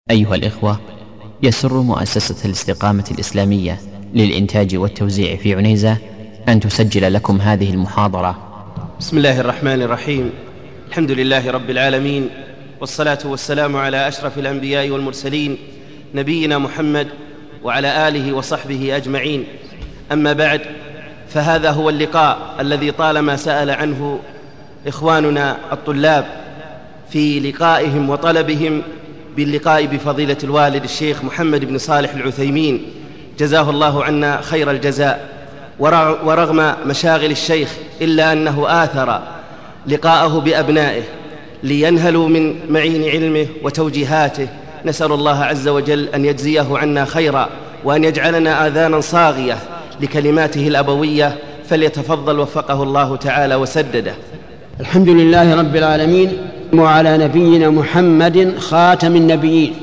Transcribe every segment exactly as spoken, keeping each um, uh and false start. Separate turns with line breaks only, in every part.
أيها الإخوة، يسر مؤسسة الاستقامة الإسلامية للإنتاج والتوزيع في عنيزة أن تسجل لكم هذه المحاضرة.
بسم الله الرحمن الرحيم. الحمد لله رب العالمين، والصلاة والسلام على أشرف الأنبياء والمرسلين نبينا محمد وعلى آله وصحبه أجمعين. أما بعد، فهذا هو اللقاء الذي طالما سأل عنه إخواننا الطلاب في لقائهم وطلبهم باللقاء بفضيلة الوالد الشيخ محمد بن صالح العثيمين، جزاه الله عنا خير الجزاء. ورغم مشاغل الشيخ إلا أنه آثر لقاءه بأبنائه لينهلوا من معين علمه وتوجيهاته. نسأل الله عز وجل أن يجزيه عنا خيرا، وأن يجعلنا آذانا صاغية لكلماته الأبوية. فليتفضل وفقه الله تعالى وسدده.
الحمد لله رب العالمين، وعلى نبينا محمد خاتم النبيين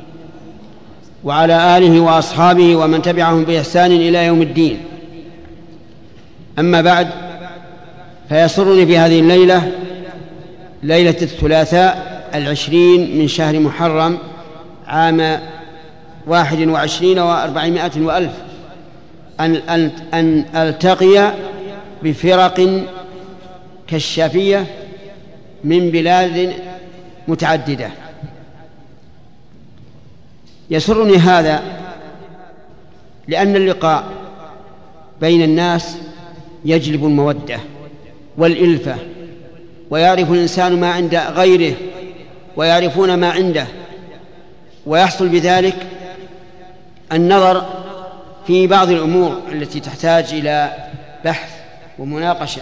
وعلى آله وأصحابه ومن تبعهم بإحسان إلى يوم الدين. أما بعد، فيسرني في هذه الليلة، ليلة الثلاثاء العشرين من شهر محرم عام واحد وعشرين وأربعمائة وألف، أن, أن, أن ألتقي بفرق كشافية من بلاد متعددة. يسرني هذا لأن اللقاء بين الناس يجلب المودة والإلفة، ويعرف الإنسان ما عند غيره ويعرفون ما عنده، ويحصل بذلك النظر في بعض الأمور التي تحتاج إلى بحث ومناقشة.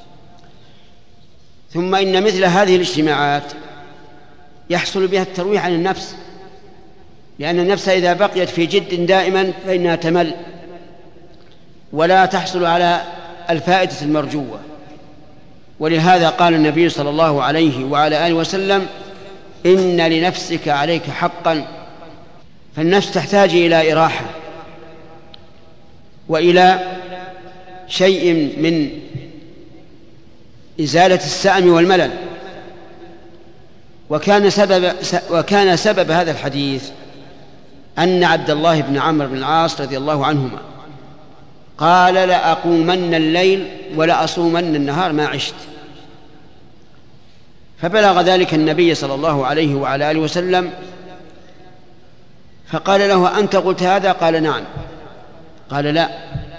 ثم إن مثل هذه الاجتماعات يحصل بها الترويح عن النفس، لأن النفس إذا بقيت في جد دائما فإنها تمل ولا تحصل على الفائدة المرجوة. ولهذا قال النبي صلى الله عليه وعلى آله وسلم: إن لنفسك عليك حقا. فالنفس تحتاج إلى إراحة وإلى شيء من إزالة السأم والملل. وكان سبب, وكان سبب هذا الحديث أن عبد الله بن عمرو بن العاص رضي الله عنهما قال: لأقومن الليل ولأصومن النهار ما عشت. فبلغ ذلك النبي صلى الله عليه وعلى آله وسلم، فقال له: أنت قلت هذا؟ قال: نعم. قال: لا،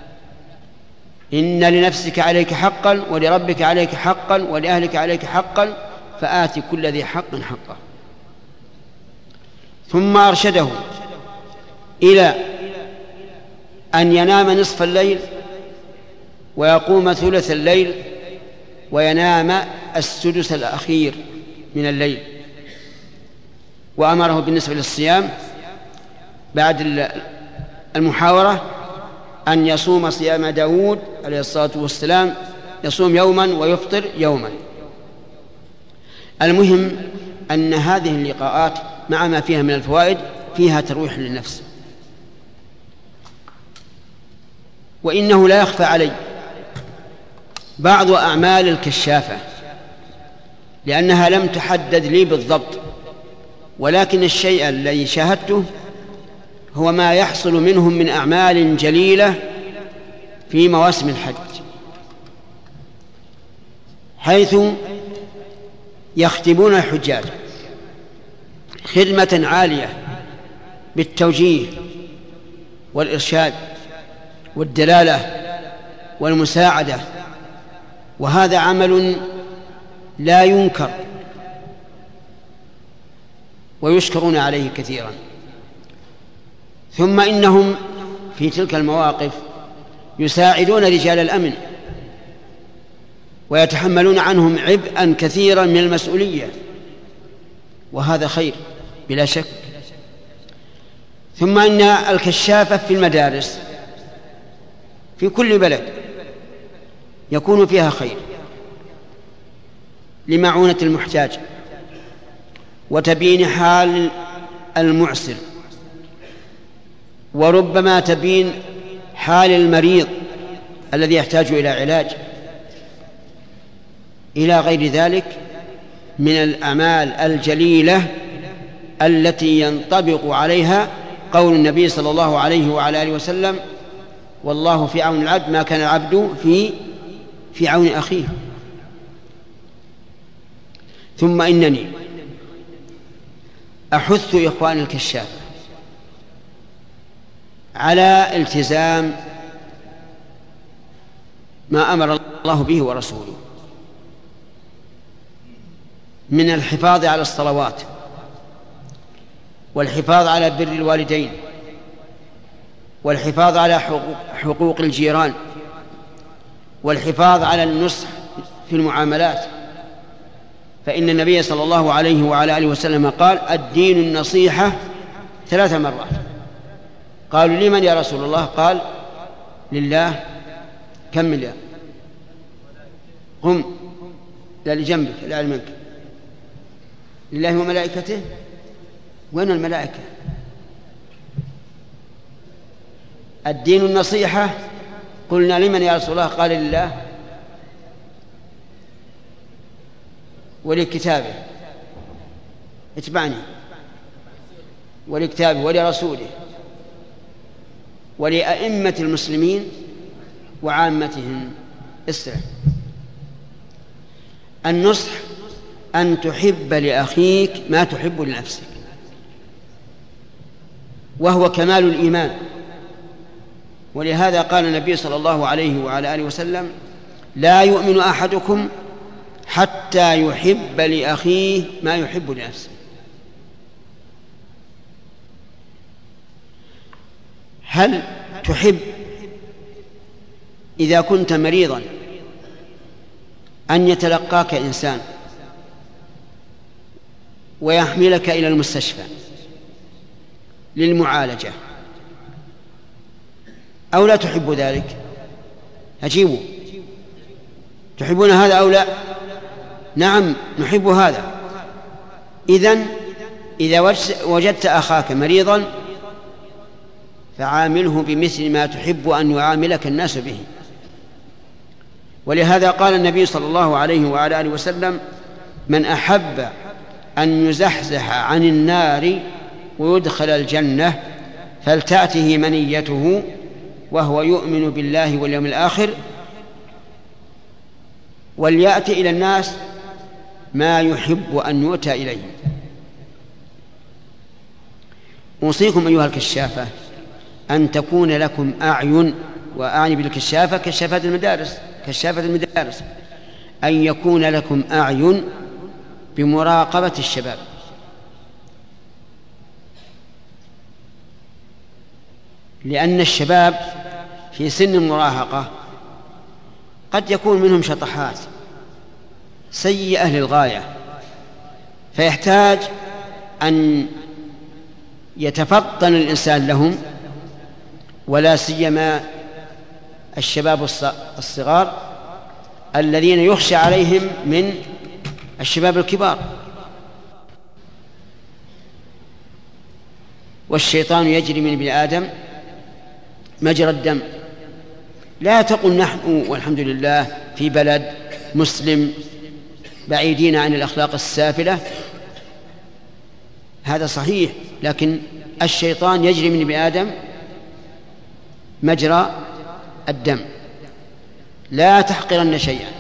إن لنفسك عليك حقا، ولربك عليك حقا، ولأهلك عليك حقا، فآت كل ذي حق حقه. ثم أرشده إلى أن ينام نصف الليل ويقوم ثلث الليل وينام السدس الأخير من الليل. وأمره بالنسبة للصيام بعد المحاورة أن يصوم صيام داود عليه الصلاة والسلام، يصوم يوما ويفطر يوما. المهم أن هذه اللقاءات مع ما فيها من الفوائد فيها ترويح للنفس. وإنه لا يخفى علي بعض أعمال الكشافة، لأنها لم تحدد لي بالضبط، ولكن الشيء الذي شاهدته هو ما يحصل منهم من أعمال جليلة في مواسم الحج، حيث يخدمون الحجاج خدمة عالية بالتوجيه والإرشاد والدلالة والمساعدة. وهذا عمل لا ينكر ويشكرون عليه كثيرا. ثم إنهم في تلك المواقف يساعدون رجال الأمن ويتحملون عنهم عبئا كثيرا من المسؤولية، وهذا خير بلا شك. ثم إن الكشافة في المدارس في كل بلد يكون فيها خير لمعونة المحتاج وتبيين حال المعسر، وربما تبين حال المريض الذي يحتاج إلى علاج، إلى غير ذلك من الأعمال الجليلة التي ينطبق عليها قول النبي صلى الله عليه وعلى آله وسلم: والله في عون العبد ما كان العبد في في عون أخيه. ثم إنني أحث إخواني الكشاف على التزام ما أمر الله به ورسوله من الحفاظ على الصلوات، والحفاظ على بر الوالدين، والحفاظ على حقوق الجيران، والحفاظ على النصح في المعاملات. فإن النبي صلى الله عليه وعلى آله وسلم قال: الدين النصيحة ثلاث مرات. قالوا: لمن يا رسول الله؟ قال: لله. كمل يا قم، لا لجنبك لا لمنك. لله وملائكته. وين الملائكة؟ الدين النصيحة. قلنا: لمن يا رسول الله؟ قال: لله ولكتابه، اتبعني، ولكتابه ولرسوله ولأئمة المسلمين وعامتهم. اسرع. النصح أن تحب لأخيك ما تحب لنفسك، وهو كمال الإيمان. ولهذا قال النبي صلى الله عليه وعلى آله وسلم: لا يؤمن أحدكم حتى يحب لأخيه ما يحب لنفسه. هل تحب إذا كنت مريضا أن يتلقاك إنسان ويحملك إلى المستشفى للمعالجة، أو لا تحب ذلك؟ أجيبوا، تحبون هذا أو لا؟ نعم نحب هذا. إذن إذا وجدت أخاك مريضا فعامله بمثل ما تحب أن يعاملك الناس به. ولهذا قال النبي صلى الله عليه وعلى آله وسلم: من أحب أن يزحزح عن النار ويدخل الجنة فلتأته منيته وهو يؤمن بالله واليوم الآخر وليأتي إلى الناس ما يحب أن يؤتى إليه. أوصيكم أيها الكشافة أن تكون لكم أعين، وأعني بالكشافة كشافات المدارس كشافة المدارس أن يكون لكم أعين بمراقبة الشباب. لأن الشباب في سن المراهقة قد يكون منهم شطحات سيئة للغاية، فيحتاج أن يتفطن الإنسان لهم، ولا سيما الشباب الصغار الذين يخشى عليهم من الشباب الكبار. والشيطان يجري من ابن آدم مجرى الدم. لا تقل نحن والحمد لله في بلد مسلم بعيدين عن الأخلاق السافلة، هذا صحيح، لكن الشيطان يجري من ابن آدم مجرى الدم. لا تحقرن شيئا.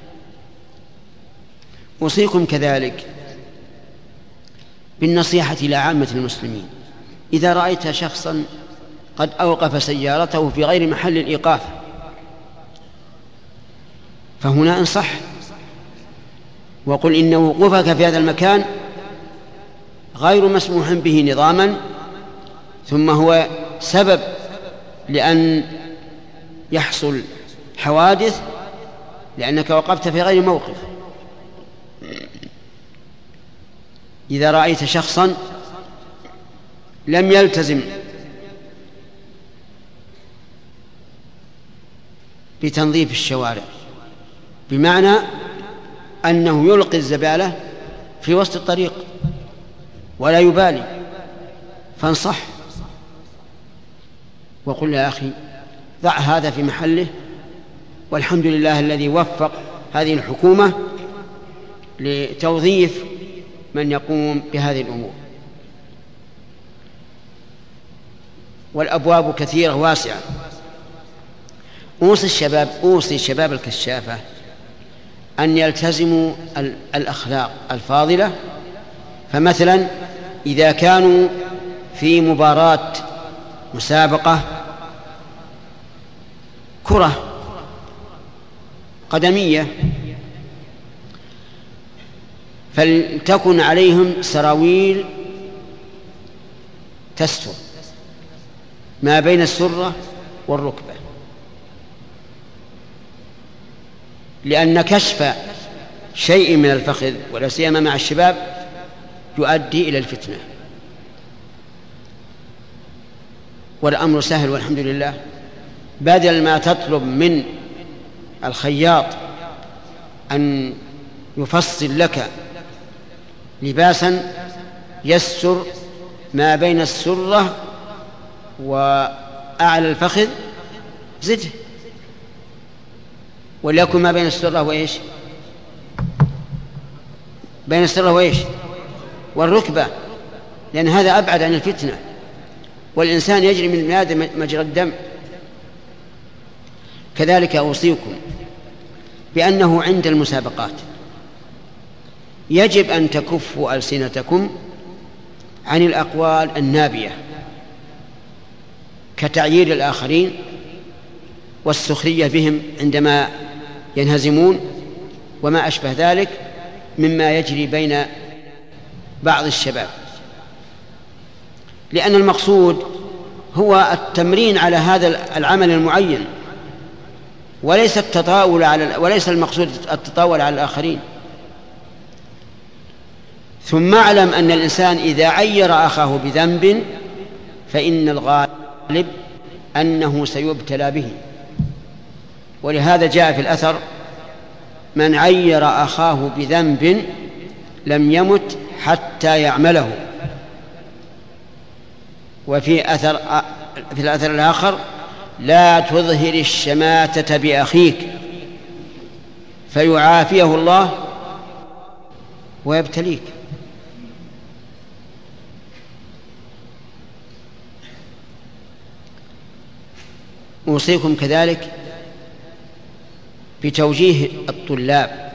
أوصيكم كذلك بالنصيحة إلى عامة المسلمين. إذا رأيت شخصا قد أوقف سيارته في غير محل الإيقاف فهنا انصح وقل إن وقوفك في هذا المكان غير مسموح به نظاما، ثم هو سبب لأن يحصل حوادث لأنك وقفت في غير موقف. إذا رأيت شخصا لم يلتزم بتنظيف الشوارع، بمعنى أنه يلقي الزبالة في وسط الطريق ولا يبالي، فانصح وقل يا أخي ضع هذا في محله، والحمد لله الذي وفق هذه الحكومة لتوظيف من يقوم بهذه الأمور. والأبواب كثيرة واسعة. أوصي الشباب أوصي شباب الكشافة أن يلتزموا الأخلاق الفاضلة. فمثلا إذا كانوا في مباراة مسابقة كرة قدمية فلتكن عليهم سراويل تستر ما بين السرة والركبة، لأن كشف شيء من الفخذ ولا سيما مع الشباب يؤدي إلى الفتنة. والأمر سهل والحمد لله. بدل ما تطلب من الخياط أن يفصل لك لباسا يستر ما بين السرة وأعلى الفخذ زده، وليكن ما بين السرة وإيش بين السرة وإيش والركبة، لأن هذا أبعد عن الفتنة، والإنسان يجري من هذا مجرى الدم. كذلك أوصيكم بأنه عند المسابقات يجب أن تكفوا ألسنتكم عن الأقوال النابية كتعيير الآخرين والسخرية بهم عندما ينهزمون وما أشبه ذلك مما يجري بين بعض الشباب، لأن المقصود هو التمرين على هذا العمل المعين، وليس التطاول على وليس المقصود التطاول على الآخرين. ثم اعلم أن الإنسان إذا عير أخاه بذنب فإن الغالب أنه سيبتلى به، ولهذا جاء في الأثر: من عير أخاه بذنب لم يمت حتى يعمله. وفي أثر في الأثر الآخر: لا تظهر الشماتة بأخيك فيعافيه الله ويبتليك. أوصيكم كذلك بتوجيه الطلاب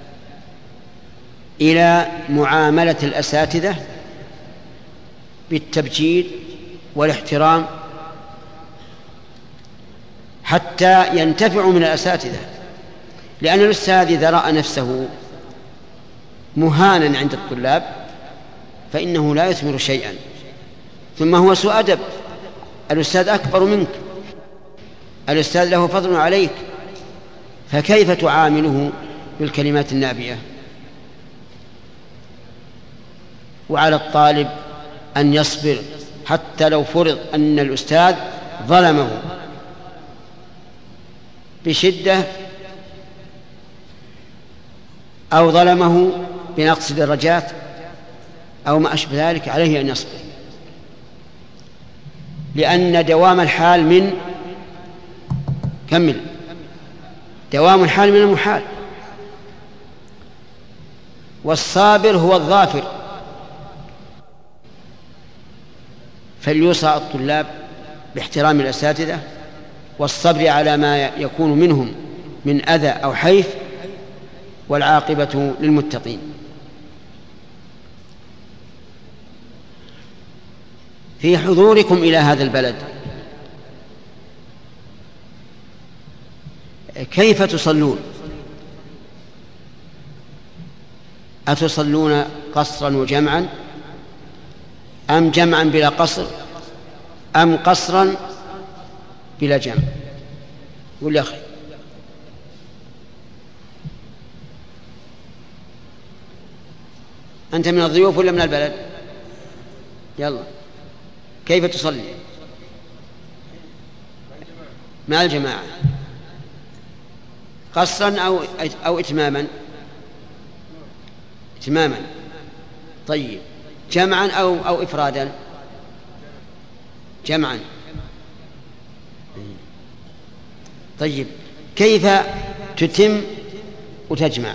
إلى معاملة الأساتذة بالتبجيل والاحترام حتى ينتفعوا من الأساتذة، لأن الأستاذ إذا رأى نفسه مهانا عند الطلاب فإنه لا يثمر شيئا، ثم هو سوء أدب. الأستاذ أكبر منك، الأستاذ له فضل عليك، فكيف تعامله بالكلمات النابية؟ وعلى الطالب أن يصبر حتى لو فرض أن الأستاذ ظلمه بشدة أو ظلمه بنقص درجات أو ما أشبه ذلك، عليه أن يصبر، لأن دوام الحال من كمل دوام الحال من المحال، والصابر هو الظافر. فليوصى الطلاب باحترام الأساتذة والصبر على ما يكون منهم من أذى أو حيف، والعاقبة للمتقين. في حضوركم إلى هذا البلد كيف تصلون؟ أتصلون قصرا وجمعا أم جمعا بلا قصر أم قصرا بلا جمع؟ قل يا أخي. أنت من الضيوف ولا من البلد؟ يلا، كيف تصلي؟ مع الجماعة قصرا أو أو إتماما؟ إتماما. طيب، جمعا أو أو إفرادا؟ جمعا. طيب، كيف تتم وتجمع؟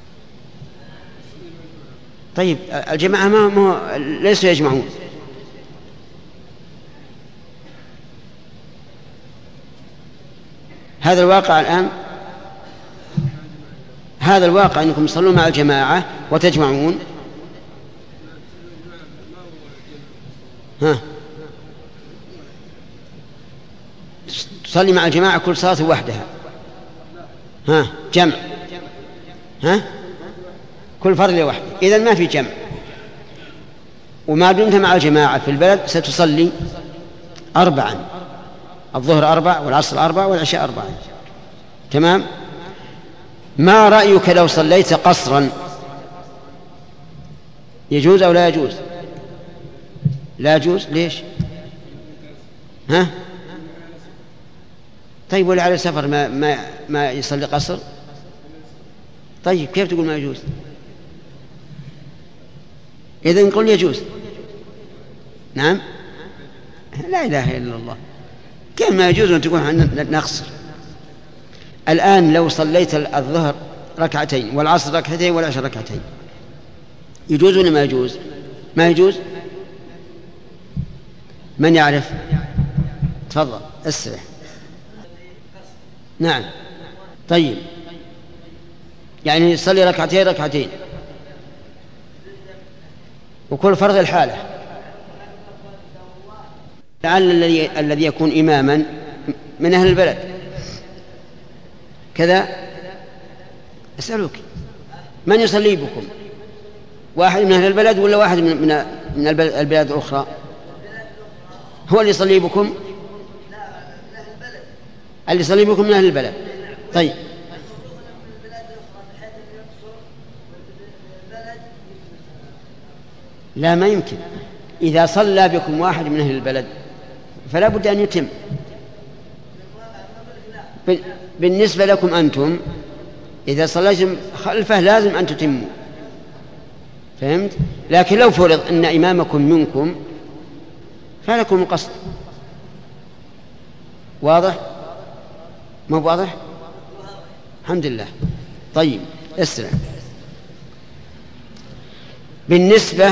طيب، الجماعة ما ما ليسوا يجمعون، هذا الواقع الآن، هذا الواقع أنكم تصلون مع الجماعة وتجمعون. ها تصلي مع الجماعة كل صلاة وحدها. ها جمع. ها كل فرد لوحده. إذن ما في جمع. وما دمت مع الجماعة في البلد ستصلي أربعا، الظهر أربع والعصر أربع والعشاء أربعا. تمام. ما رأيك لو صليت قصرا؟ يجوز أو لا يجوز؟ لا يجوز. ليش؟ ها طيب ولا على سفر ما, ما, ما يصلي قصر؟ طيب كيف تقول ما يجوز؟ إذن نقول يجوز. نعم لا إله إلا الله. كيف ما يجوز أن تقول نقصر؟ الآن لو صليت الظهر ركعتين والعصر ركعتين والعشاء ركعتين يجوز ولا ما يجوز؟ ما يجوز. من يعرف؟ تفضل اسرع. نعم طيب يعني يصلي ركعتين ركعتين وكل فرض الحالة. لعل الذي الذي يكون إماما من أهل البلد كذا. أسألك من يصلي بكم؟ واحد من أهل البلد ولا واحد من من البلاد الأخرى؟ هو اللي يصلي بكم؟ اللي يصلي بكم من أهل البلد. طيب لا ما يمكن. إذا صلى بكم واحد من أهل البلد فلا بد أن يتم. بالنسبة لكم أنتم إذا صليتم خلفه لازم أن تتموا. فهمت؟ لكن لو فرض أن إمامكم منكم فلكم قصد. واضح؟ ما واضح؟ الحمد لله. طيب اسرع. بالنسبة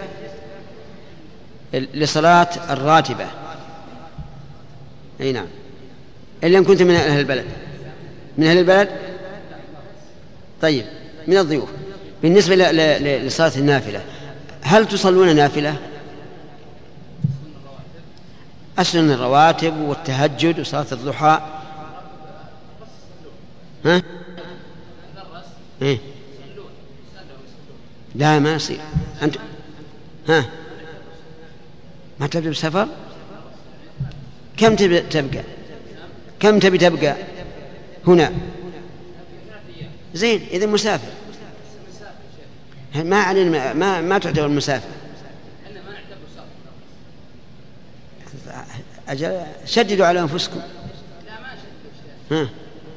لصلاة الراتبة، أي نعم، إلا إن كنت من أهل البلد. من أهل البلد؟ طيب من الضيوف. بالنسبة لصلاة النافلة هل تصلون نافلة؟ السنن الرواتب والتهجد وصلاة الضحى. ها؟ إيه؟ لا ما يصير. أنت ها ما تبدأ بسفر؟ كم تبي تبقى؟ كم تبي تبقى هنا؟ زين إذا مسافر ما علينا، ما ما تعتبر مسافر. أجل شددوا على أنفسكم. ها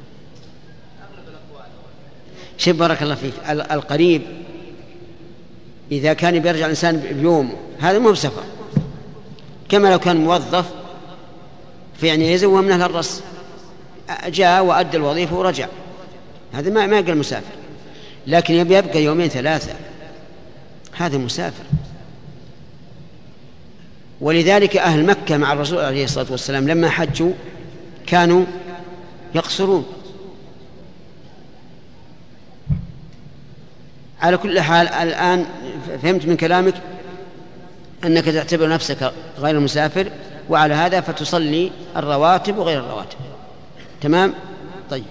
شوف بارك الله فيك، القريب إذا كان بيرجع الإنسان بيوم هذا مو بسفر، كما لو كان موظف في عنيزة وهو من أهل الرص جاء وأدى الوظيفة ورجع، هذا ما ما يقل مسافر. لكن يبي يبقى يومين ثلاثة هذا مسافر. ولذلك أهل مكة مع الرسول عليه الصلاة والسلام لما حجوا كانوا يقصرون. على كل حال الآن فهمت من كلامك أنك تعتبر نفسك غير مسافر، وعلى هذا فتصلي الرواتب وغير الرواتب. تمام؟ طيب.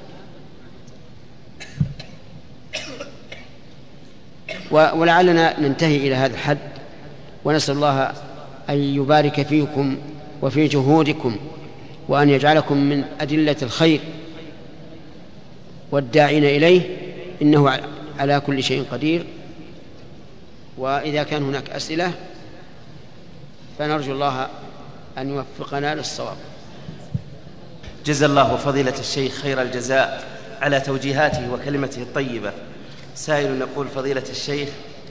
ولعلنا ننتهي إلى هذا الحد، ونسأل الله أن يبارك فيكم وفي جهودكم، وأن يجعلكم من أدلة الخير والداعين إليه، إنه على كل شيء قدير. وإذا كان هناك أسئلة فنرجو الله أن يوفقنا للصواب.
جزا الله فضيلة الشيخ خير الجزاء على توجيهاته وكلمته الطيبة. سائل يقول: فضيلة الشيخ،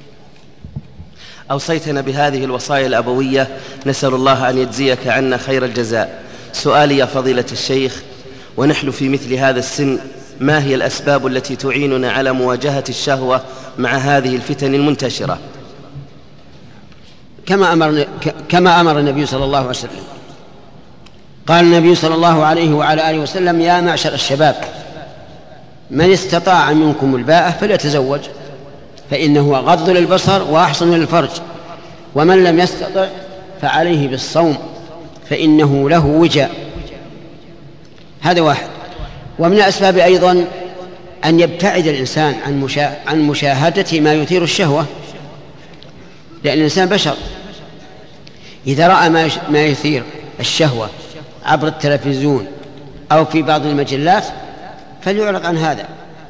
أوصيتنا بهذه الوصايا الأبوية، نسأل الله أن يجزيك عنا خير الجزاء. سؤالي يا فضيلة الشيخ، ونحن في مثل هذا السن، ما هي الأسباب التي تعيننا على مواجهة الشهوة مع هذه الفتن المنتشرة؟
كما أمر كما أمر النبي صلى الله عليه وسلم، قال النبي صلى الله عليه وعلى آله وسلم: يا معشر الشباب، من استطاع منكم الباءة فليتزوج، فإنه أغض للبصر وأحصن للفرج، ومن لم يستطع فعليه بالصوم فإنه له وجاء. هذا واحد. ومن الأسباب أيضا أن يبتعد الإنسان عن, مشا... عن مشاهدة ما يثير الشهوة، لأن الإنسان بشر، إذا رأى ما, يش... ما يثير الشهوة عبر التلفزيون أو في بعض المجلات فليعرض عن هذا.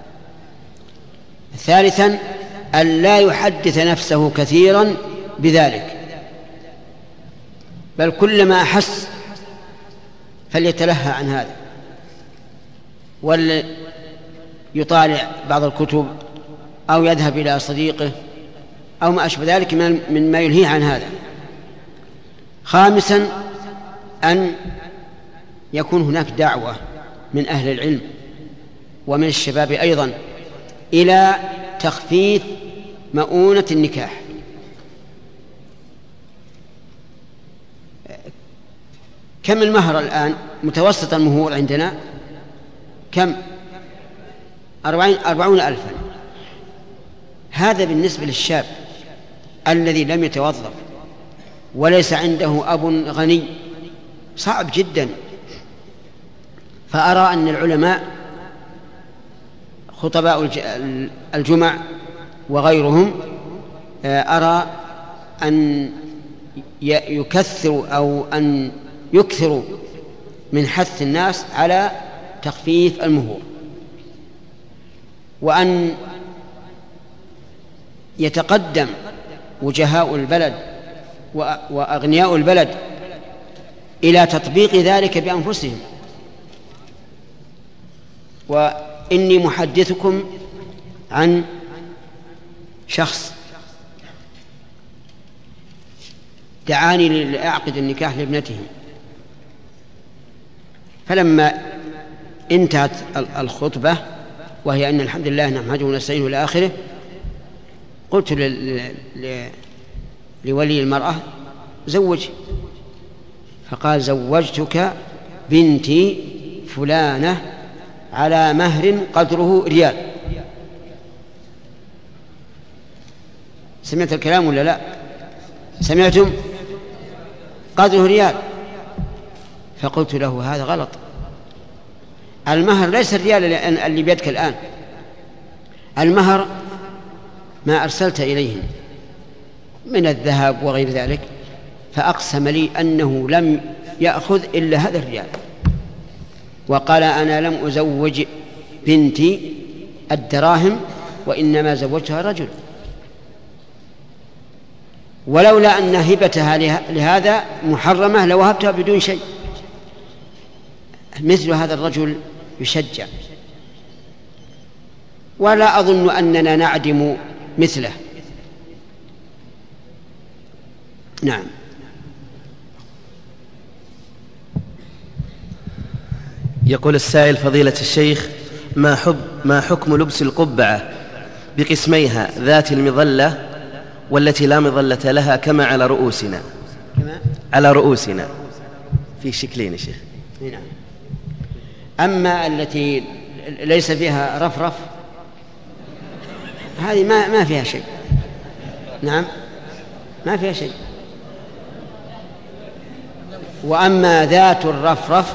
ثالثا أن لا يحدث نفسه كثيرا بذلك، بل كلما أحس فليتلهى عن هذا، وليطالع بعض الكتب أو يذهب إلى صديقه أو ما أشبه ذلك من ما يلهيه عن هذا. خامسا أن يكون هناك دعوة من أهل العلم ومن الشباب أيضا إلى تخفيف مؤونة النكاح. كم المهر الآن؟ متوسط المهور عندنا كم؟ أربعين أربعون ألفا. هذا بالنسبة للشاب الذي لم يتوظف وليس عنده أب غني صعب جدا. فأرى أن العلماء خطباء الجمع وغيرهم أرى أن يكثروا أو أن يكثروا من حث الناس على تخفيف المهور، وأن يتقدم وجهاء البلد وأغنياء البلد إلى تطبيق ذلك بأنفسهم. وإني محدثكم عن شخص دعاني لأعقد النكاح لابنته، فلما انتهت الخطبة وهي أن الحمد لله نحمده ونستعينه إلى آخره، قلت لولي المرأة: زوج. فقال: زوجتك بنتي فلانة على مهر قدره ريال. سمعت الكلام ولا لا؟ سمعتم؟ قدره ريال. فقلت له: هذا غلط، المهر ليس الريال اللي بيدك الآن، المهر ما أرسلت إليهم من الذهب وغير ذلك. فأقسم لي أنه لم يأخذ إلا هذا الريال، وقال: أنا لم أزوج بنتي الدراهم، وإنما زوجتها رجل، ولولا أن هبتها لهذا محرمة لوهبتها بدون شيء. مثل هذا الرجل يشجع، ولا أظن أننا نعدم مثله. نعم.
يقول السائل: فضيلة الشيخ، ما, حب ما حكم لبس القبعة بقسميها ذات المظلة والتي لا مظلة لها كما على رؤوسنا؟ كما على رؤوسنا في شكلين يا شيخ.
نعم. أما التي ليس فيها رفرف هذه ما ما فيها شيء. نعم، ما فيها شيء. وأما ذات الرفرف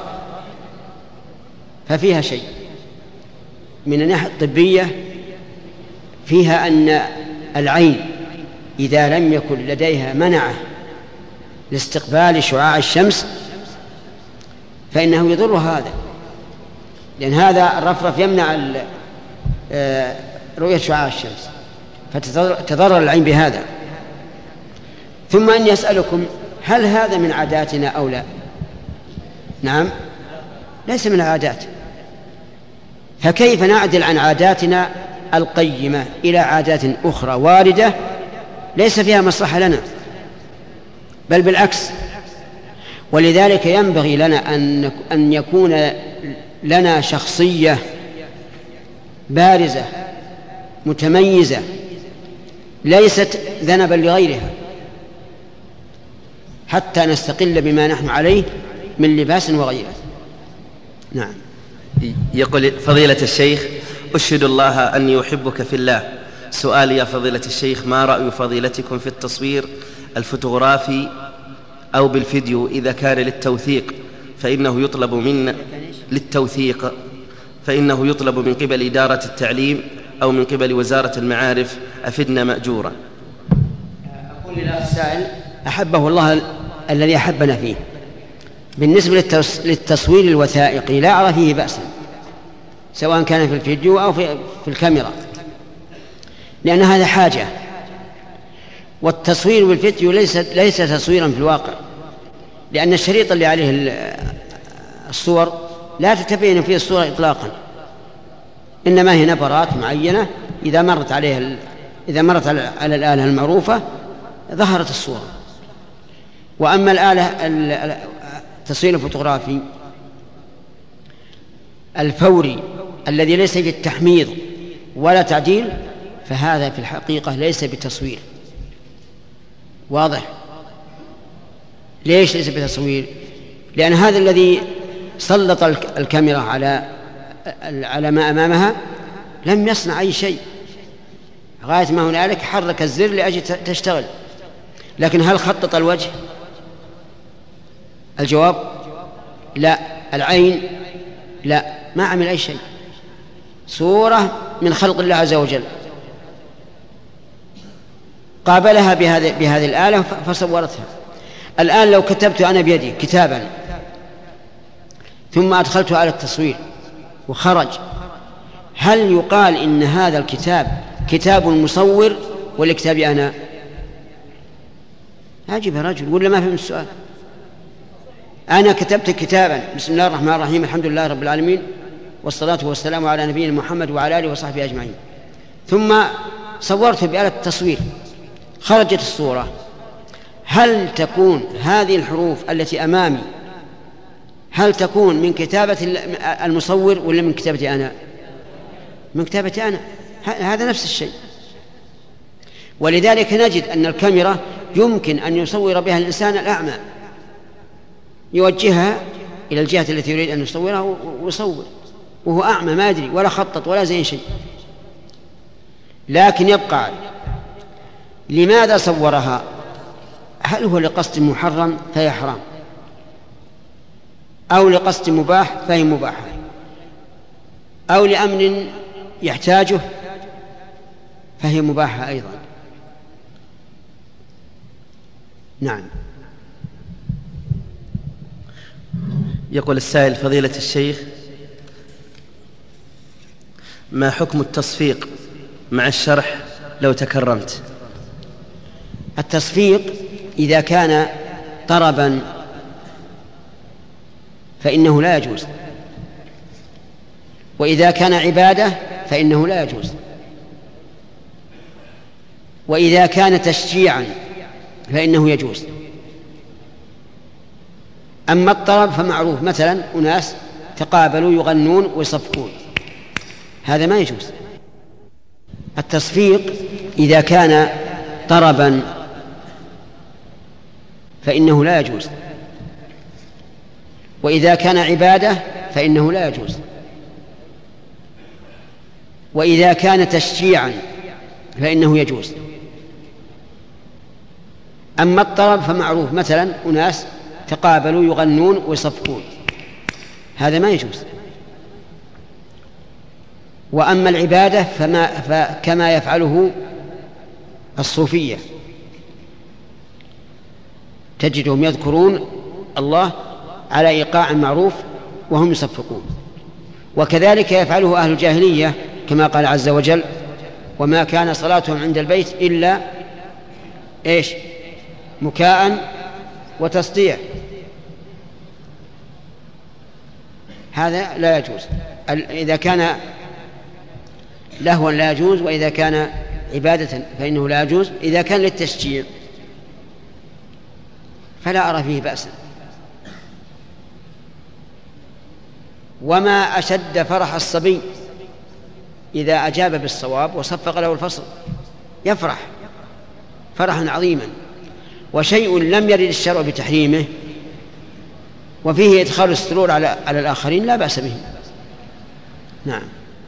ففيها شيء من الناحية الطبية، فيها أن العين إذا لم يكن لديها منعه لاستقبال شعاع الشمس فإنه يضر هذا، لأن هذا الرفرف يمنع رؤية شعاع الشمس، فتضرر العين بهذا. ثم أن يسألكم: هل هذا من عاداتنا أو لا؟ نعم، ليس من العادات. فكيف نعدل عن عاداتنا القيمة إلى عادات أخرى واردة ليس فيها مصلحة لنا، بل بالعكس. ولذلك ينبغي لنا أن يكون لنا شخصية بارزة متميزة ليست ذنبا لغيرها، حتى نستقل بما نحن عليه من لباس وغيره. نعم.
يقول فضيلة الشيخ: أشهد الله أني أحبك في الله. سؤالي يا فضيلة الشيخ: ما رأي فضيلتكم في التصوير الفوتوغرافي أو بالفيديو إذا كان للتوثيق فإنه يطلب من للتوثيق فإنه يطلب من قبل إدارة التعليم أو من قبل وزارة المعارف؟ أفدنا مأجورا.
أقول للأخ السائل: أحبه الله الذي أحبنا فيه. بالنسبة للتصوير الوثائقي لا أرى فيه بأسا، سواء كان في الفيديو أو في, في الكاميرا، لأن هذا حاجة. والتصوير بالفيديو ليس, ليس تصويرا في الواقع، لأن الشريط اللي عليه الصور لا تتبين فيه الصورة إطلاقا، إنما هي نبرات معينة إذا مرت عليها إذا مرت على الآلة المعروفة ظهرت الصورة. وأما الآلة التصوير الفوتوغرافي الفوري الذي ليس فيه التحميض ولا تعديل فهذا في الحقيقة ليس بتصوير. واضح؟ ليش ليس بتصوير؟ لأن هذا الذي سلط الكاميرا على على ما أمامها لم يصنع أي شيء، غاية ما هنالك حرك الزر لأجل تشتغل، لكن هل خطط الوجه؟ الجواب لا. العين لا، ما عمل أي شيء. صورة من خلق الله عز وجل قابلها بهذه بهذه الآلة فصورتها. الآن لو كتبت أنا بيدي كتابا ثم أدخلته على التصوير وخرج، هل يقال إن هذا الكتاب كتاب المصور ولا كتابي أنا؟ أجب يا رجل ولا ما فهم السؤال؟ أنا كتبت كتابا بسم الله الرحمن الرحيم الحمد لله رب العالمين والصلاة والسلام على نبينا محمد وعلى آله وصحبه أجمعين، ثم صورته بآلة التصوير خرجت الصورة، هل تكون هذه الحروف التي أمامي هل تكون من كتابة المصور ولا من كتابتي أنا؟ من كتابتي أنا. هذا نفس الشيء. ولذلك نجد أن الكاميرا يمكن أن يصور بها الإنسان الأعمى، يوجهها إلى الجهة التي يريد أن يصورها ويصور وهو أعمى ما يدري ولا خطط ولا زين شيء. لكن يبقى لماذا صورها؟ هل هو لقصد محرم فهي حرام، أو لقصد مباح فهي مباحة، أو لأمر يحتاجه فهي مباحة أيضا. نعم.
يقول السائل: فضيلة الشيخ، ما حكم التصفيق مع الشرح لو تكرمت؟
التصفيق إذا كان طربا فإنه لا يجوز، وإذا كان عبادة فإنه لا يجوز، وإذا كان تشجيعا فإنه يجوز. أما الطرب فمعروف، مثلا أناس تقابلوا يغنون ويصفقون، هذا ما يجوز. التصفيق إذا كان طربا فإنه لا يجوز، وإذا كان عبادة فإنه لا يجوز، وإذا كان تشجيعا فإنه يجوز. أما الطرب فمعروف، مثلا أناس تقابلوا يغنون ويصفقون، هذا ما يجوز. وأما العبادة فما فكما يفعله الصوفية، تجدهم يذكرون الله على إيقاع معروف وهم يصفقون، وكذلك يفعله أهل الجاهلية كما قال عز وجل: وما كان صلاتهم عند البيت إلا إيش؟ مكاء وتصديع. هذا لا يجوز. إذا كان لهوا لا يجوز، وإذا كان عبادة فإنه لا يجوز. إذا كان للتشجيع فلا أرى فيه بأسا. وما أشد فرح الصبي إذا أجاب بالصواب وصفق له الفصل، يفرح فرحا عظيما. وشيء لم يرد الشرع بتحريمه وفيه إدخال السرور على على الآخرين لا بأس به. نعم.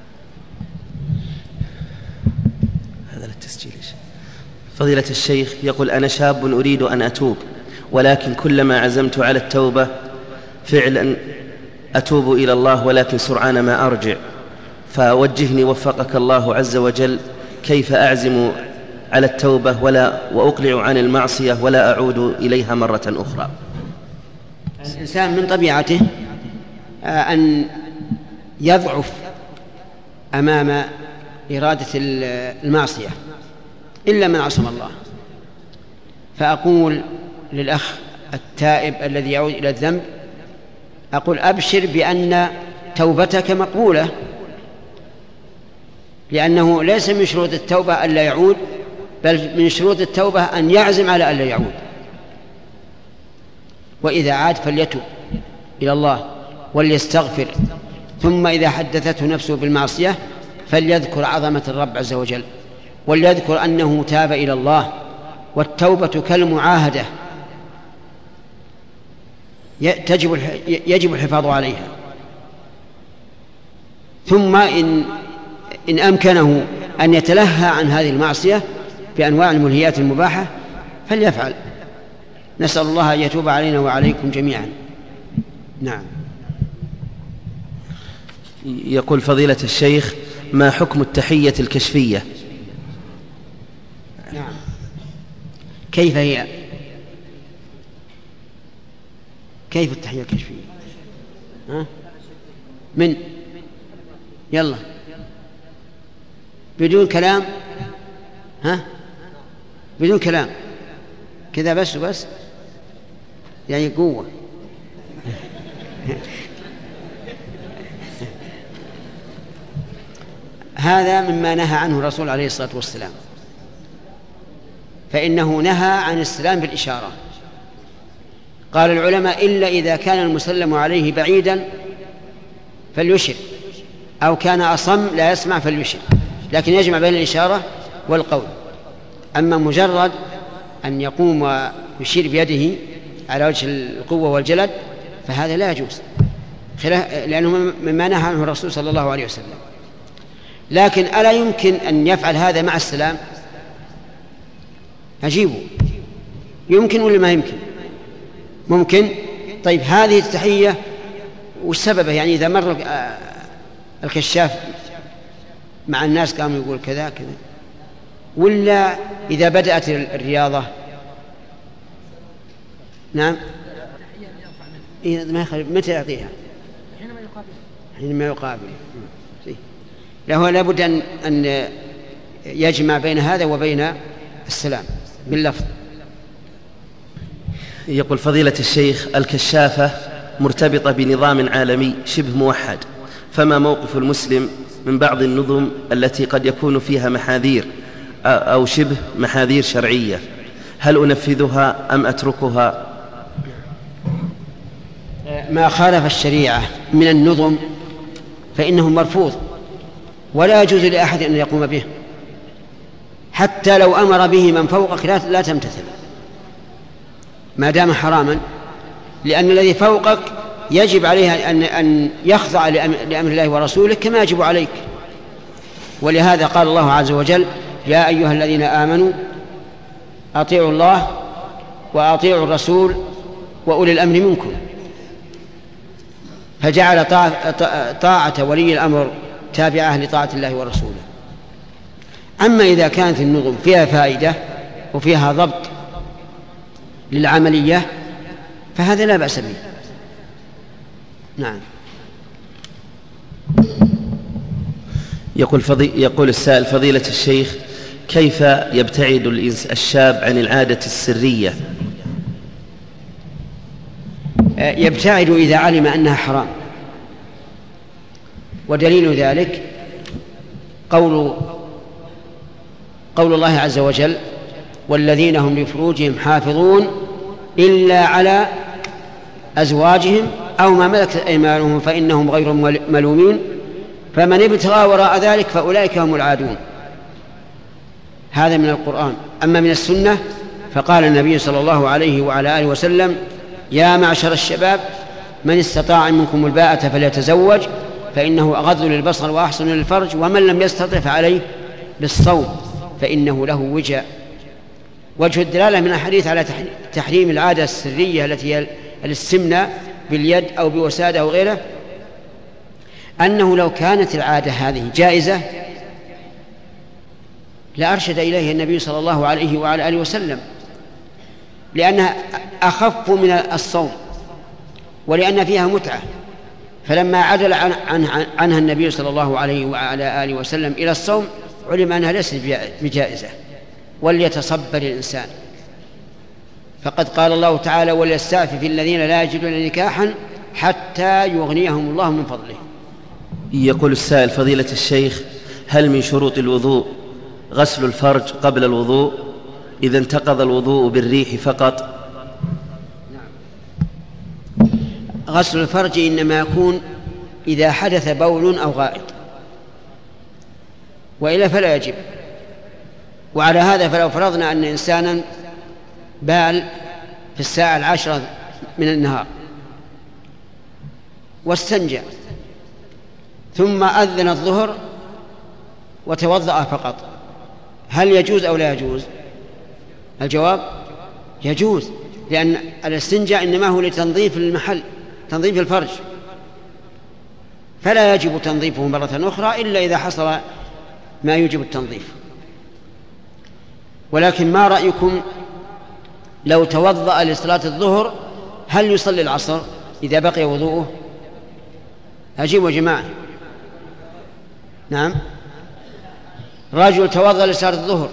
هذا للتسجيل. فضيلة الشيخ يقول: أنا شاب أريد أن أتوب، ولكن كلما عزمت على التوبة فعلا أتوب إلى الله، ولكن سرعان ما أرجع، فوجهني وفقك الله عز وجل كيف أعزم على التوبة ولا وأقلع عن المعصية ولا أعود إليها مرة أخرى.
الإنسان من طبيعته أن يضعف أمام إرادة المعصية إلا من عصم الله. فأقول للأخ التائب الذي يعود إلى الذنب، أقول: أبشر بأن توبتك مقبولة، لأنه ليس من شروط التوبة ألا يعود، بل من شروط التوبة أن يعزم على ألا يعود. وإذا عاد فليتوب إلى الله وليستغفر، ثم إذا حدثته نفسه بالمعصية فليذكر عظمة الرب عز وجل، وليذكر أنه تاب إلى الله، والتوبة كالمعاهدة تجب يجب الحفاظ عليها. ثم إن إن أمكنه أن يتلهى عن هذه المعصية بأنواع الملهيات المباحة فليفعل. نسأل الله أن يتوب علينا وعليكم جميعا. نعم.
يقول فضيلة الشيخ: ما حكم التحية الكشفية؟
نعم. كيف هي؟ كيف التحية الكشفية؟ ها؟ من يلا بدون كلام، ها؟ بدون كلام كذا بس وبس، يعني قوة. هذا مما نهى عنه الرسول عليه الصلاة والسلام، فإنه نهى عن السلام بالإشارة. قال العلماء: إلا إذا كان المسلم عليه بعيدا فليشر، أو كان أصم لا يسمع فليشر، لكن يجمع بين الإشارة والقول. أما مجرد أن يقوم ويشير بيده على وجه القوة والجلد فهذا لا يجوز، لأنه مما نهى عنه الرسول صلى الله عليه وسلم. لكن ألا يمكن أن يفعل هذا مع السلام؟ أجيبه، يمكن ولا ما يمكن؟ ممكن. طيب هذه التحية وش سببه؟ يعني إذا مر الكشاف مع الناس قام يقول كذا كذا، ولا إذا بدأت الرياضة؟ نعم. متى يعطيها؟ حينما يقابل. له لابد أن أن يجمع بين هذا وبين السلام باللفظ.
يقول فضيلة الشيخ: الكشافة مرتبطة بنظام عالمي شبه موحد، فما موقف المسلم من بعض النظم التي قد يكون فيها محاذير أو شبه محاذير شرعية؟ هل أنفذها أم أتركها؟
ما خالف الشريعة من النظم فإنه مرفوض، ولا يجوز لأحد أن يقوم به، حتى لو أمر به من فوقك لا تمتثل ما دام حراما، لأن الذي فوقك يجب عليه أن أن يخضع لأمر الله ورسوله كما يجب عليك. ولهذا قال الله عز وجل: يا أيها الذين آمنوا أطيعوا الله وأطيعوا الرسول وأولي الأمر منكم، فجعل طاعة ولي الأمر تابعة لطاعة الله ورسوله. أما إذا كانت النظم فيها فائدة وفيها ضبط للعملية فهذا لا بأس به. نعم.
يقول, فضي... يقول السائل: فضيلة الشيخ، كيف يبتعد الشاب عن العادة السرية؟
يبتعد إذا علم أنها حرام، ودليل ذلك قول قول الله عز وجل: والذين هم لفروجهم حافظون إلا على أزواجهم أو ما ملكت أيمانهم فإنهم غير ملومين فمن ابتغى وراء ذلك فأولئك هم العادون. هذا من القرآن. أما من السنة فقال النبي صلى الله عليه وعلى آله وسلم: يا معشر الشباب من استطاع منكم الباءة فليتزوج فإنه أغض للبصر وأحسن للفرج ومن لم يستطع فعليه بالصوم فإنه له وجاء. وجه الدلالة من الحديث على تحريم العادة السرية التي هي الاستمناء باليد أو بوسادة أو غيره أنه لو كانت العادة هذه جائزة لأرشد إليه النبي صلى الله عليه وعلى آله وسلم، لأنها أخف من الصوم ولأن فيها متعة، فلما عدل عن عنها النبي صلى الله عليه وعلى آله وسلم إلى الصوم علم أنها ليست بجائزة. وليتصبر الإنسان، فقد قال الله تعالى وليستعفف الذين لا يجدون نكاحا حتى يغنيهم الله من فضله.
يقول السائل: فضيلة الشيخ، هل من شروط الوضوء غسل الفرج قبل الوضوء إذا انتقض الوضوء بالريح فقط؟
غسل الفرج إنما يكون إذا حدث بول أو غائط، وإلا فلا يجب. وعلى هذا فلو فرضنا أن إنسانا بال في الساعة العاشرة من النهار واستنجى ثم أذن الظهر وتوضأ فقط، هل يجوز أو لا يجوز؟ الجواب يجوز، لأن الاستنجاء إنما هو لتنظيف المحل، تنظيف الفرج، فلا يجب تنظيفه مرة أخرى إلا إذا حصل ما يوجب التنظيف. ولكن ما رأيكم لو توضأ لصلاة الظهر هل يصلي العصر إذا بقي وضوءه؟ أجيبوا يا جماعة. نعم، رجل توضأ لصلاة الظهر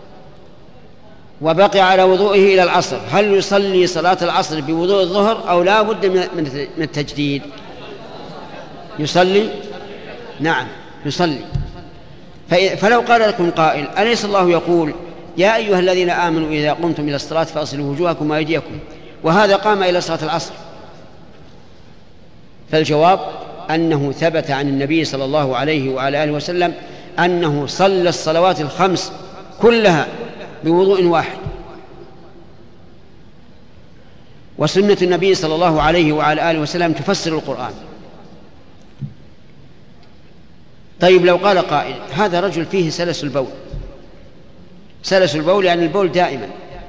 وبقي على وضوئه إلى العصر، هل يصلي صلاة العصر بوضوء الظهر أو لا بد من التجديد؟ يصلي؟ نعم يصلي. فلو قال لكم قائل: أليس الله يقول يا أيها الذين آمنوا إذا قمتم إلى الصلاة فاغسلوا وجوهكم وأيديكم، وهذا قام إلى صلاة العصر؟ فالجواب أنه ثبت عن النبي صلى الله عليه وعلى آله وسلم أنه صلى الصلوات الخمس كلها بوضوء واحد. وسنة النبي صلى الله عليه وعلى آله وسلم تفسر القرآن. طيب لو قال قائل: هذا رجل فيه سلس البول، سلس البول يعني البول دائما،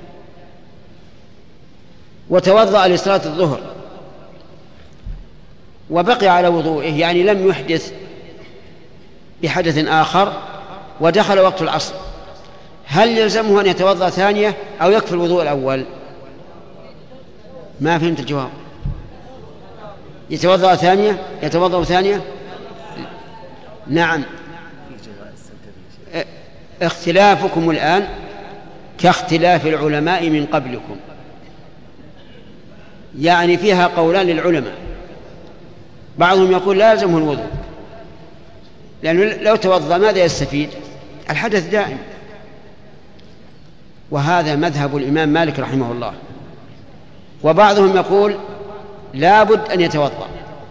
وتوضأ لصلاة الظهر وبقي على وضوئه يعني لم يحدث بحدث آخر ودخل وقت العصر، هل يلزمه أن يتوضأ ثانية أو يكفي الوضوء الأول؟ ما فهمت الجواب. يتوضأ ثانية؟ يتوضأ ثانية؟ نعم. اختلافكم الآن كاختلاف العلماء من قبلكم، يعني فيها قولان للعلماء، بعضهم يقول لا يلزمه الوضوء لأنه لو توضأ ماذا يستفيد؟ الحدث دائم، وهذا مذهب الإمام مالك رحمه الله. وبعضهم يقول لا بد أن يتوضأ،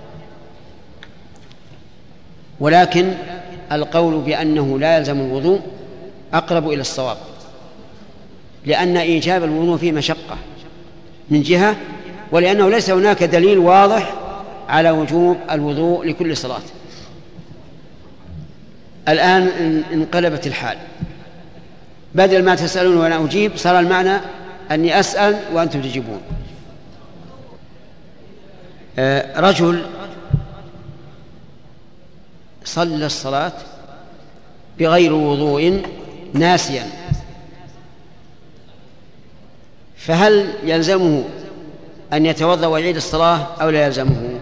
ولكن القول بأنه لا يلزم الوضوء أقرب إلى الصواب، لأن إيجاب الوضوء فيه مشقة من جهة، ولأنه ليس هناك دليل واضح على وجوب الوضوء لكل صلاة. الآن انقلبت الحال، بدل ما تسألون وأنا أجيب صار المعنى أني أسأل وأنتم تجيبون. رجل صلى الصلاة بغير وضوء ناسيا، فهل يلزمه أن يتوضأ ويعيد الصلاة أو لا يلزمه؟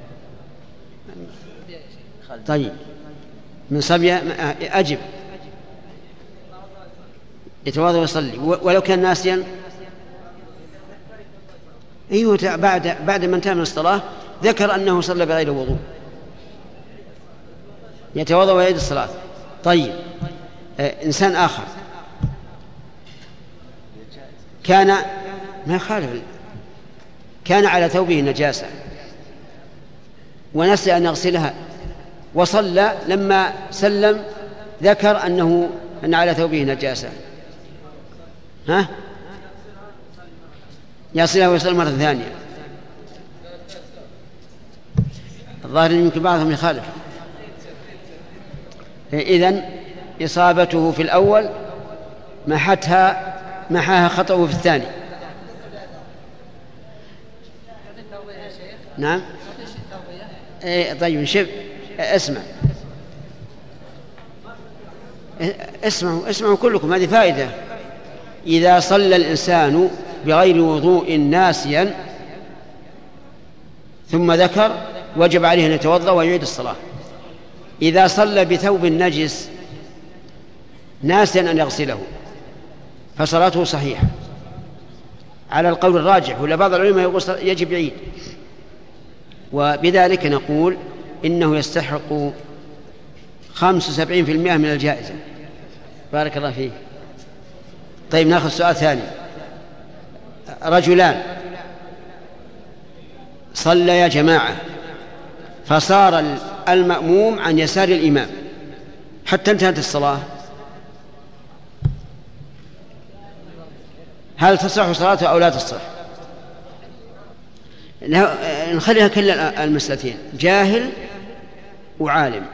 طيب من صبي أجب، يتوضأ ويصلي ولو كان ناسيا. أيوة، بعد بعد ما انتهى من الصلاة ذكر أنه صلى بغير وضوء، يتوضأ ويعيد الصلاة. طيب إنسان آخر كان ما يخالف، كان على ثوبه نجاسة ونسي أن يغسلها وصلى، لما سلم ذكر أنه أن على ثوبه نجاسة، ها يغسلها ويصلي مرة ثانية. الظاهر يمكن بعضهم يخالف. إذن إصابته في الأول محتها محاها خطأه في الثاني. نعم. إيه طيب شوف اسمع اسمعوا اسمعوا كلكم، هذه فائدة. إذا صلى الإنسان بغير وضوء ناسيا ثم ذكر وجب عليه أن يتوضأ ويعيد الصلاة. إذا صلى بثوب نجس ناسيا أن يغسله فصلاته صحيحة على القول الراجح، ولا بعض العلماء يقول يجب يعيد. وبذلك نقول إنه يستحق خمسة وسبعين في المئة من الجائزة. بارك الله فيه. طيب نأخذ سؤال ثاني. رجلان صليا جماعة فصار المأموم عن يسار الإمام حتى انتهت الصلاة، هل تصح صلاته أو لا تصح؟ نخليها كل المسألتين، جاهل وعالم.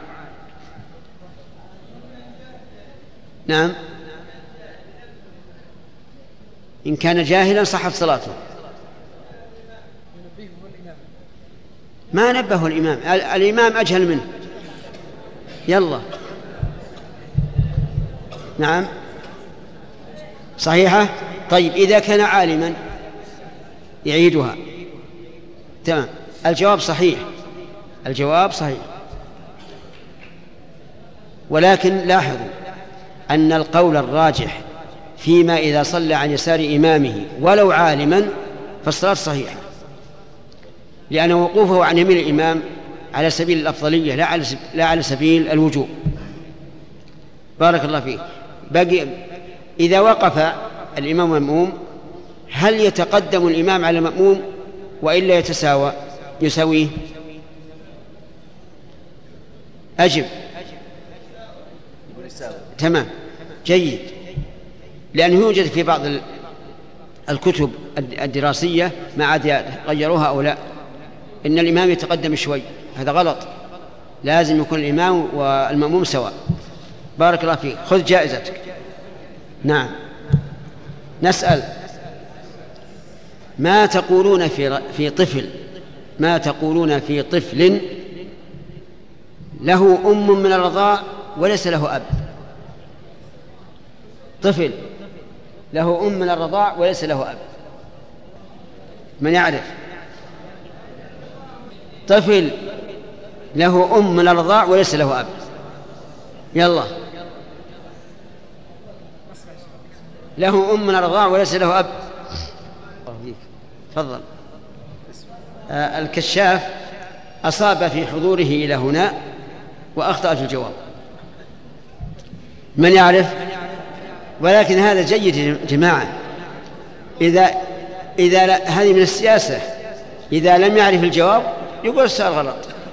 نعم. إن كان جاهلا صحت صلاته. ما نبهه الإمام، الإمام أجهل منه. يلا. نعم صحيحة. طيب إذا كان عالما يعيدها. تمام. الجواب صحيح، الجواب صحيح. ولكن لاحظوا أن القول الراجح فيما إذا صلى عن يسار إمامه ولو عالما فالصلاة صحيحة، لأن وقوفه عن يمين الإمام على سبيل الأفضلية لا على لا على سبيل الوجوب. بارك الله فيك. بقي إذا وقف الإمام والمأموم هل يتقدم الإمام على المأموم وإلا يتساوى يساويه؟ أجب. تمام جيد. لأنه يوجد في بعض الكتب الدراسية ما عاد غيروها أو لا إن الإمام يتقدم شوي، هذا غلط، لازم يكون الإمام والمأموم سواء. بارك الله فيك. خذ جائزتك. نعم. نسأل ما تقولون في في طفل ما تقولون في طفل له أم من الرضاع وليس له أب؟ طفل له أم من الرضاع وليس له أب، من يعرف؟ طفل له أم من الرضاع وليس له أب. يلا. له أم من الرضاع وليس له أب. تفضل. آه الكشاف أصاب في حضوره إلى هنا وأخطأ في الجواب. من يعرف؟ ولكن هذا جيد يا جماعة. إذا إذا لا هذه من السياسة، إذا لم يعرف الجواب يقول السؤال غلط.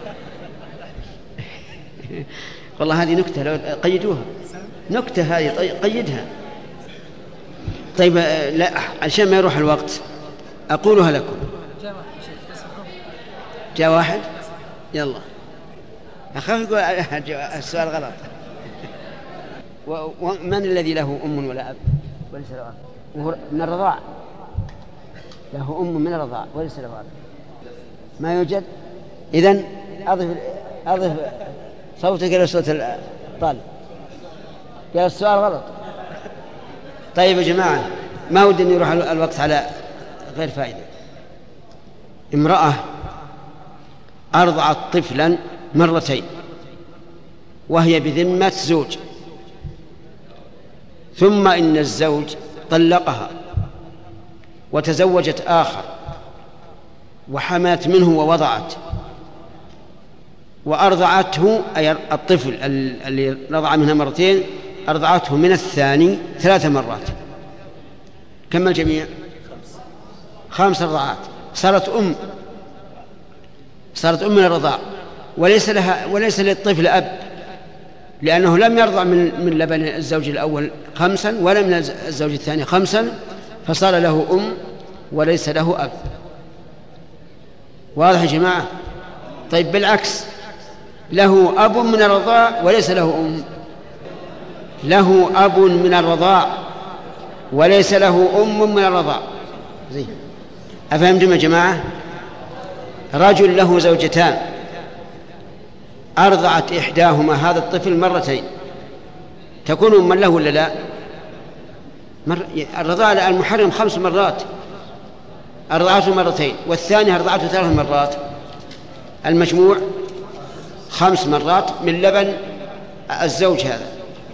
والله هذه نكتة لو قيدوها، نكتة هذه قيدها. طيب لا عشان ما يروح الوقت أقولها لكم. جاء واحد. يلا أخاف يقول السؤال غلط. ومن الذي له أم ولا أب وليس له أب؟ وهو من الرضاع، له أم من الرضاع وليس له أب. ما يوجد. إذن أضف أضف صوتك إلى صوت الطالب. قال السؤال غلط. طيب يا جماعة ما ودي أن يروح الوقت على غير فائدة. امرأة أرضعت طفلا مرتين وهي بذمة زوج، ثم إن الزوج طلقها وتزوجت آخر وحملت منه ووضعت، وأرضعته أي الطفل اللي رضع منها مرتين أرضعته من الثاني ثلاث مرات. كم الجميع؟ خمس رضعات. صارت أم صارت أم من الرضاع، وليس لها وليس للطفل أب، لأنه لم يرضع من من لبن الزوج الأول خمسا ولا من الزوج الثاني خمسا، فصار له أم وليس له أب. واضح يا جماعة؟ طيب بالعكس، له أب من الرضاع وليس له أم، له أب من الرضاع وليس له أم من الرضاع. زي أفهمتم يا جماعة؟ رجل له زوجتان أرضعت إحداهما هذا الطفل مرتين، تكون أما له ولا لا؟ مر... الرضاعة المحرم خمس مرات، أرضعته مرتين، والثانية أرضعته ثلاث مرات، المجموع خمس مرات من لبن الزوج هذا.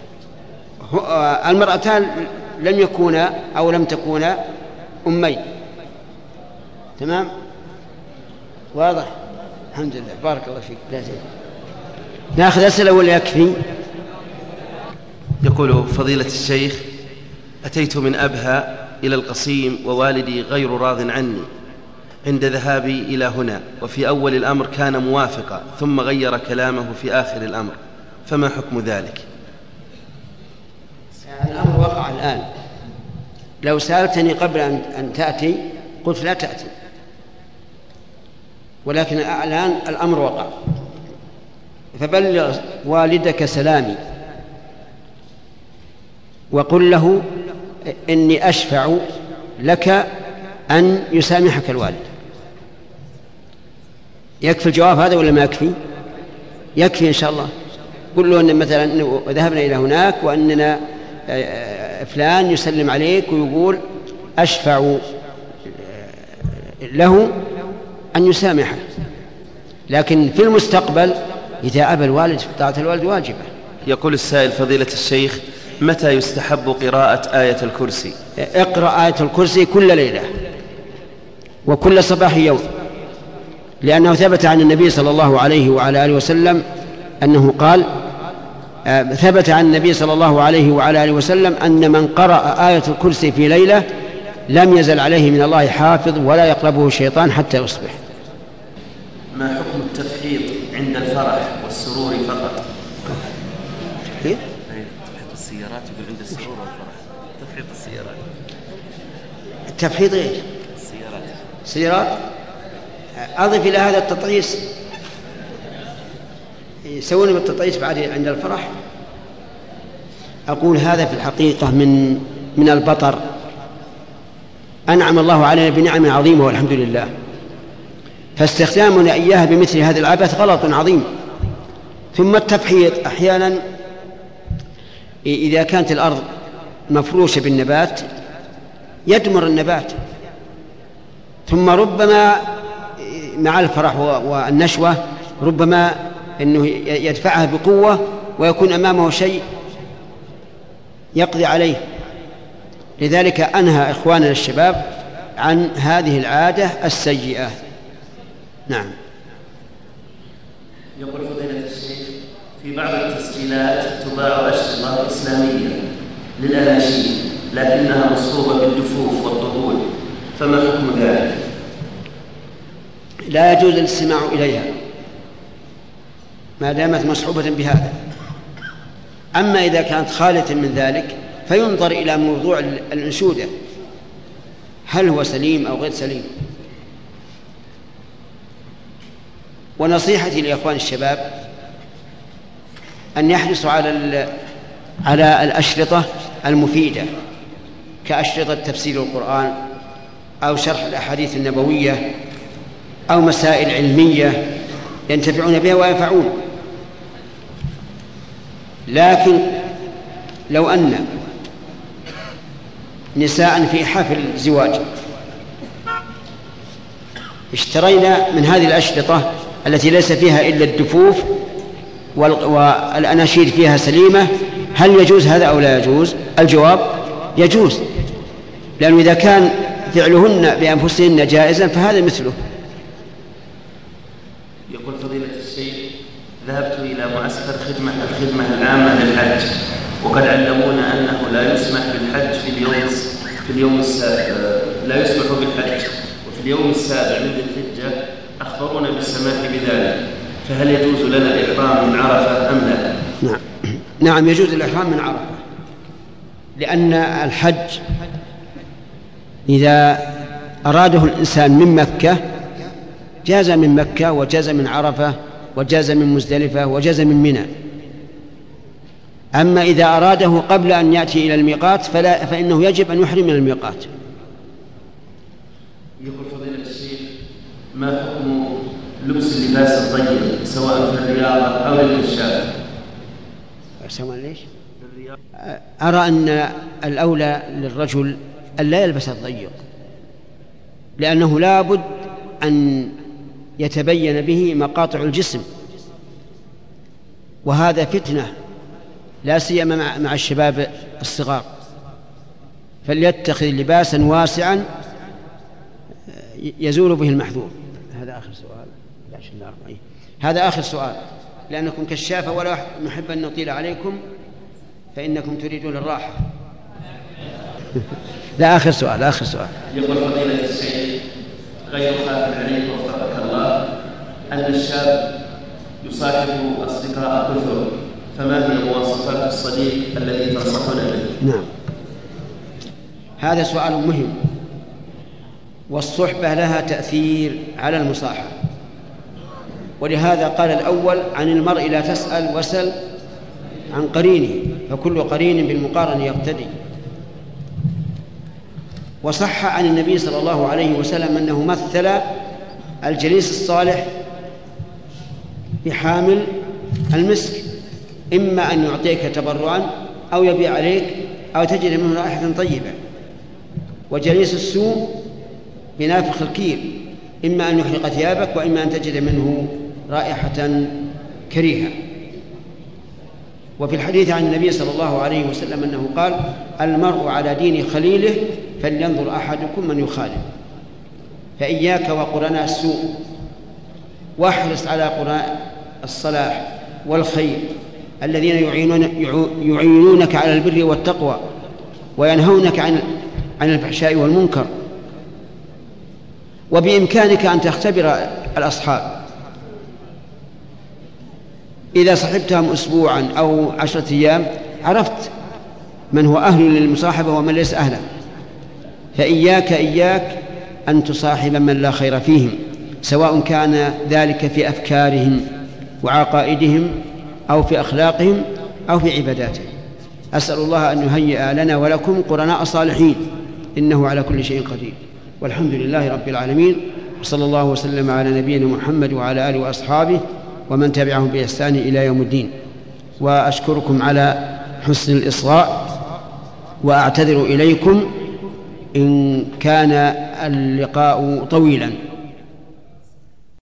المرأتان لم يكونا أو لم تكونا أمين. تمام؟ واضح؟ الحمد لله، بارك الله فيك. لا زي. ناخذ أسئلة ولا يكفي؟
يقول فضيلة الشيخ: أتيت من أبها إلى القصيم ووالدي غير راض عني عند ذهابي إلى هنا، وفي أول الأمر كان موافقا ثم غير كلامه في آخر الأمر، فما حكم ذلك؟
الأمر وقع الآن. لو سألتني قبل أن تأتي قلت لا تأتي، ولكن الآن الأمر وقع. فبلغ والدك سلامي وقل له إني أشفع لك أن يسامحك الوالد. يكفي الجواب هذا ولا ما يكفي؟ يكفي إن شاء الله. قل له أن مثلا ذهبنا إلى هناك وأننا فلان يسلم عليك ويقول أشفع له أن يسامحه، لكن في المستقبل إذا أبى الوالد طاعة الوالد واجبة.
يقول السائل: فضيلة الشيخ، متى يستحب قراءة آية الكرسي؟
اقرأ آية الكرسي كل ليلة وكل صباح يوم، لأنه ثبت عن النبي صلى الله عليه وعلى آله وسلم أنه قال ثبت عن النبي صلى الله عليه وعلى آله وسلم أن من قرأ آية الكرسي في ليلة لم يزل عليه من الله حافظ ولا يقربه الشيطان حتى يصبح.
ما حكم التفحيط عند الفرح والسرور فقط؟
تفحيط؟
تفحيط السيارات، يقول عند السرور والفرح. تفحيط السيارات.
التفحيط غير
السيارات.
سيارات. أضف إلى هذا التطعيس، يسوون بالتطعيس بعد عند الفرح. أقول هذا في الحقيقة من من البطر. أنعم الله علينا بنعم عظيمة والحمد لله، فاستخدامنا إياها بمثل هذا العبث غلط عظيم. ثم التفحيط أحيانا إذا كانت الأرض مفروشة بالنبات يدمر النبات، ثم ربما مع الفرح والنشوة ربما أنه يدفعها بقوة ويكون أمامه شيء يقضي عليه. لذلك أنهى إخواننا الشباب عن هذه العادة السيئة. نعم.
يقول فضيلة الشيخ: في بعض التسجيلات تباع أشرطة إسلامية للأناشيد لكنها مصحوبة بالدفوف والطبول، فما حكم ذلك؟
لا يجوز الاستماع إليها ما دامت مصحوبة بهذا. أما إذا كانت خالية من ذلك فينظر إلى موضوع الأنشودة، هل هو سليم أو غير سليم. ونصيحتي لإخوان الشباب أن يحرصوا على على الأشرطة المفيدة كأشرطة تفسير القرآن أو شرح الأحاديث النبوية أو مسائل علمية ينتفعون بها وينفعون. لكن لو أن نساء في حفل زواج اشترينا من هذه الأشرطة التي ليس فيها إلا الدفوف والأناشيد فيها سليمة، هل يجوز هذا أو لا يجوز؟ الجواب يجوز، لأنه إذا كان فعلهن بأنفسهن جائزا فهذا مثله.
يقول فضيلة الشيخ: ذهبت إلى معسكر خدمة الخدمة العامة للحج، وقد علمونا أنه لا يسمح بالحج في اليوم في اليوم السابع لا يسمح بالحج وفي اليوم السابع من ذي الحجة أخبرونا بالسماح بذلك، فهل يجوز لنا الإحرام من عرفة أم لا؟
نعم نعم يجوز الإحرام من عرفة، لأن الحج إذا أراده الإنسان من مكة جاز من مكة وجاز من عرفة وجاز من مزدلفة وجاز من منى. أما إذا أراده قبل أن يأتي إلى الميقات فلا فإنه يجب أن يحرم من الميقات.
يقول فضيلة الشيخ: ما حكم لبس اللباس الضيق سواء في الرياضة أو للكشاف؟
سواء ليش؟ أرى أن الأولى للرجل أن لا يلبس الضيق، لأنه لا بد أن يتبين به مقاطع الجسم، وهذا فتنة لا سيما مع الشباب الصغار، فليتخذ لباسا واسعا يزول به المحذور. هذا آخر سؤال. هذا آخر سؤال لأنكم كشافة ولا نحب أن نطيل عليكم فإنكم تريدون الراحة. لا، آخر سؤال آخر سؤال.
يقول فضيلة الشيخ: غير خاف عليك وفقك الله أن الشاب يصاحب أصدقاء كثر، فما هي مواصفات الصديق الذي تنصحنا به؟
نعم، هذا سؤال مهم، والصحبة لها تأثير على المصاحبة، ولهذا قال الأول: عن المرء لا تسأل وسل عن قرينه، فكل قرين بالمقارن يقتدي. وصح عن النبي صلى الله عليه وسلم أنه مثل الجليس الصالح بحامل المسك، إما أن يعطيك تبرعا أو يبيع عليك أو تجد منه رائحة طيبة، وجليس السوء بنافخ الكير، إما أن يحرق ثيابك وإما أن تجد منه رائحة كريهة. وفي الحديث عن النبي صلى الله عليه وسلم أنه قال: المرء على دين خليله فلينظر أحدكم من يخالف. فإياك وقرناء السوء، واحرص على قرناء الصلاح والخير الذين يعينون يعينونك على البر والتقوى وينهونك عن عن الفحشاء والمنكر. وبإمكانك أن تختبر الأصحاب، إذا صحبتهم أسبوعا أو عشرة أيام عرفت من هو أهل للمصاحبة ومن ليس أهلا. فإياك إياك أن تصاحب من لا خير فيهم، سواء كان ذلك في أفكارهم وعقائدهم أو في أخلاقهم أو في عباداتهم. أسأل الله أن يهيئ لنا ولكم قرناء صالحين، إنه على كل شيء قدير. والحمد لله رب العالمين، وصلى الله وسلم على نبينا محمد وعلى آله وأصحابه ومن تبعهم بإحسان إلى يوم الدين. وأشكركم على حسن الإصغاء، وأعتذر إليكم إن كان اللقاء طويلا.